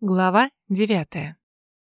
Глава 9.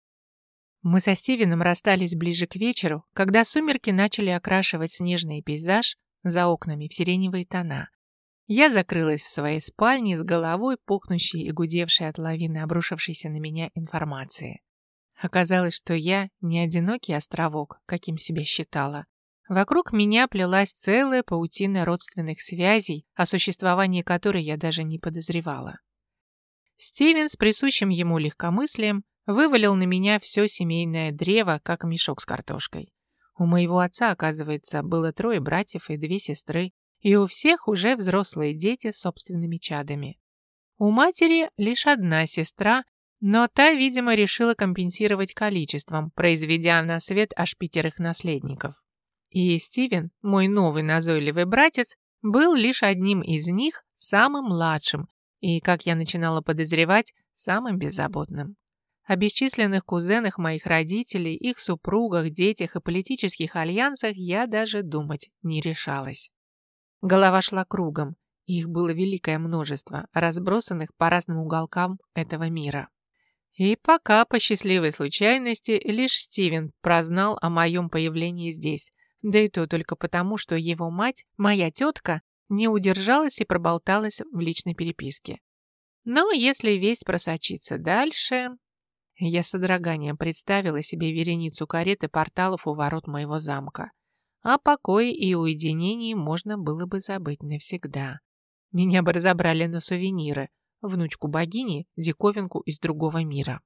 Мы со Стивеном расстались ближе к вечеру, когда сумерки начали окрашивать снежный пейзаж за окнами в сиреневые тона. Я закрылась в своей спальне с головой, пухнущей и гудевшей от лавины обрушившейся на меня информации. Оказалось, что я не одинокий островок, каким себя считала. Вокруг меня плелась целая паутина родственных связей, о существовании которой я даже не подозревала. Стивен с присущим ему легкомыслием вывалил на меня все семейное древо, как мешок с картошкой. У моего отца, оказывается, было 3 братьев и 2 сестры, и у всех уже взрослые дети с собственными чадами. У матери лишь 1 сестра, но та, видимо, решила компенсировать количеством, произведя на свет аж 5 наследников. И Стивен, мой новый назойливый братец, был лишь одним из них, самым младшим, и, как я начинала подозревать, самым беззаботным. О бесчисленных кузенах моих родителей, их супругах, детях и политических альянсах я даже думать не решалась. Голова шла кругом, их было великое множество, разбросанных по разным уголкам этого мира. И пока, по счастливой случайности, лишь Стивен прознал о моем появлении здесь, да и то только потому, что его мать, моя тетка, не удержалась и проболталась в личной переписке. Но если весть просочится дальше... Я с содроганием представила себе вереницу карет и порталов у ворот моего замка. О покое и уединении можно было бы забыть навсегда. Меня бы разобрали на сувениры, внучку богини, диковинку из другого мира.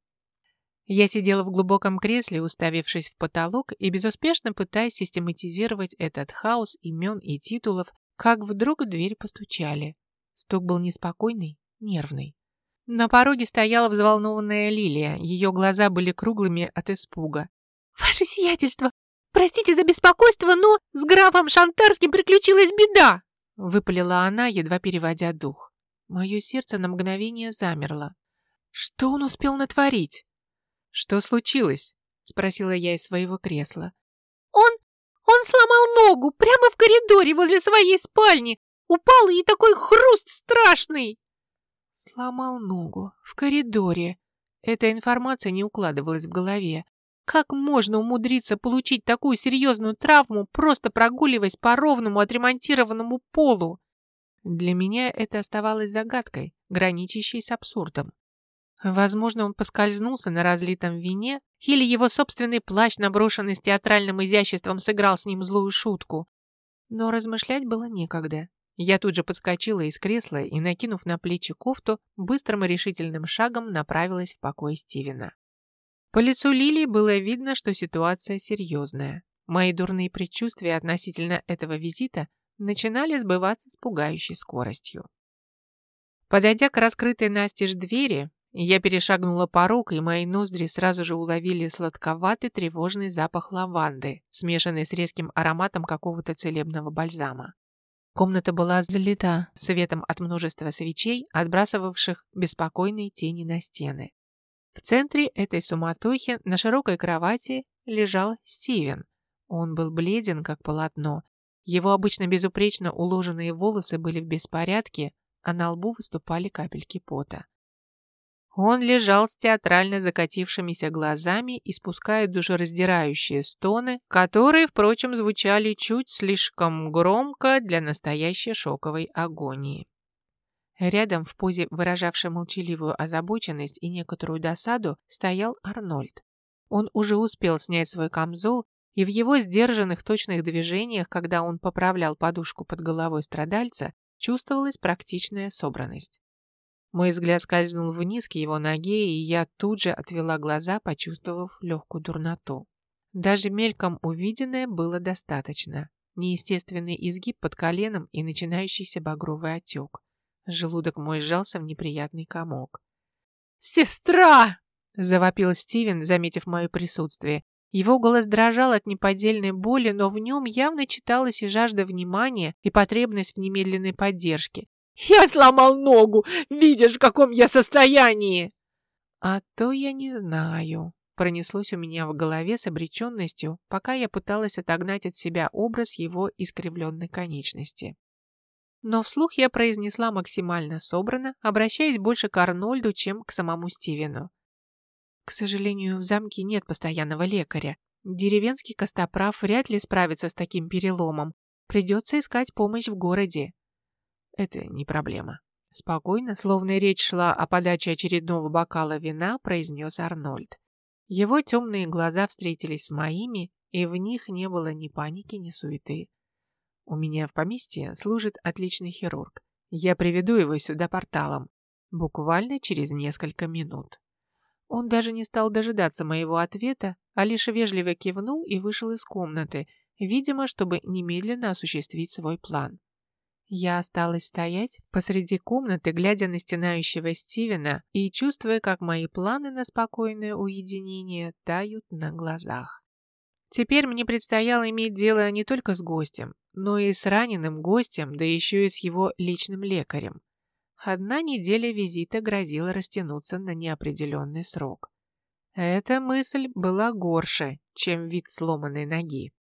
Я сидела в глубоком кресле, уставившись в потолок и безуспешно пытаясь систематизировать этот хаос имен и титулов, как вдруг в дверь постучали. Стук был неспокойный, нервный. На пороге стояла взволнованная Лилия, ее глаза были круглыми от испуга. «Ваше сиятельство, простите за беспокойство, но с графом Шантарским приключилась беда!» Выпалила она, едва переводя дух. Мое сердце на мгновение замерло. Что он успел натворить? «Что случилось?» — спросила я из своего кресла. Он сломал ногу прямо в коридоре возле своей спальни. Упал, и такой хруст страшный. Сломал ногу в коридоре. Эта информация не укладывалась в голове. Как можно умудриться получить такую серьезную травму, просто прогуливаясь по ровному отремонтированному полу? Для меня это оставалось загадкой, граничащей с абсурдом. Возможно, он поскользнулся на разлитом вине, или его собственный плащ, наброшенный с театральным изяществом, сыграл с ним злую шутку. Но размышлять было некогда. Я тут же подскочила из кресла и, накинув на плечи кофту, быстрым и решительным шагом направилась в покой Стивена. По лицу Лилии было видно, что ситуация серьезная. Мои дурные предчувствия относительно этого визита начинали сбываться с пугающей скоростью. Подойдя к раскрытой настежь двери, я перешагнула порог, и мои ноздри сразу же уловили сладковатый тревожный запах лаванды, смешанный с резким ароматом какого-то целебного бальзама. Комната была залита светом от множества свечей, отбрасывавших беспокойные тени на стены. В центре этой суматохи на широкой кровати лежал Стивен. Он был бледен, как полотно. Его обычно безупречно уложенные волосы были в беспорядке, а на лбу выступали капельки пота. Он лежал с театрально закатившимися глазами, испуская душераздирающие стоны, которые, впрочем, звучали чуть слишком громко для настоящей шоковой агонии. Рядом, в позе, выражавшей молчаливую озабоченность и некоторую досаду, стоял Арнольд. Он уже успел снять свой камзол, и в его сдержанных точных движениях, когда он поправлял подушку под головой страдальца, чувствовалась практичная собранность. Мой взгляд скользнул вниз к его ноге, и я тут же отвела глаза, почувствовав легкую дурноту. Даже мельком увиденное было достаточно. Неестественный изгиб под коленом и начинающийся багровый отек. Желудок мой сжался в неприятный комок. «Сестра!» – завопил Стивен, заметив мое присутствие. Его голос дрожал от неподдельной боли, но в нем явно читалась и жажда внимания, и потребность в немедленной поддержке. «Я сломал ногу! Видишь, в каком я состоянии!» «А то я не знаю», — пронеслось у меня в голове с обреченностью, пока я пыталась отогнать от себя образ его искривленной конечности. Но вслух я произнесла максимально собранно, обращаясь больше к Арнольду, чем к самому Стивену. К сожалению, в замке нет постоянного лекаря. Деревенский костоправ вряд ли справится с таким переломом. Придется искать помощь в городе. Это не проблема. Спокойно, словно речь шла о подаче очередного бокала вина, произнес Арнольд. Его темные глаза встретились с моими, и в них не было ни паники, ни суеты. У меня в поместье служит отличный хирург. Я приведу его сюда порталом. Буквально через несколько минут. Он даже не стал дожидаться моего ответа, а лишь вежливо кивнул и вышел из комнаты, видимо, чтобы немедленно осуществить свой план. Я осталась стоять посреди комнаты, глядя на стенающего Стивена и чувствуя, как мои планы на спокойное уединение тают на глазах. Теперь мне предстояло иметь дело не только с гостем, но и с раненым гостем, да еще и с его личным лекарем. 1 неделя визита грозила растянуться на неопределенный срок. Эта мысль была горше, чем вид сломанной ноги.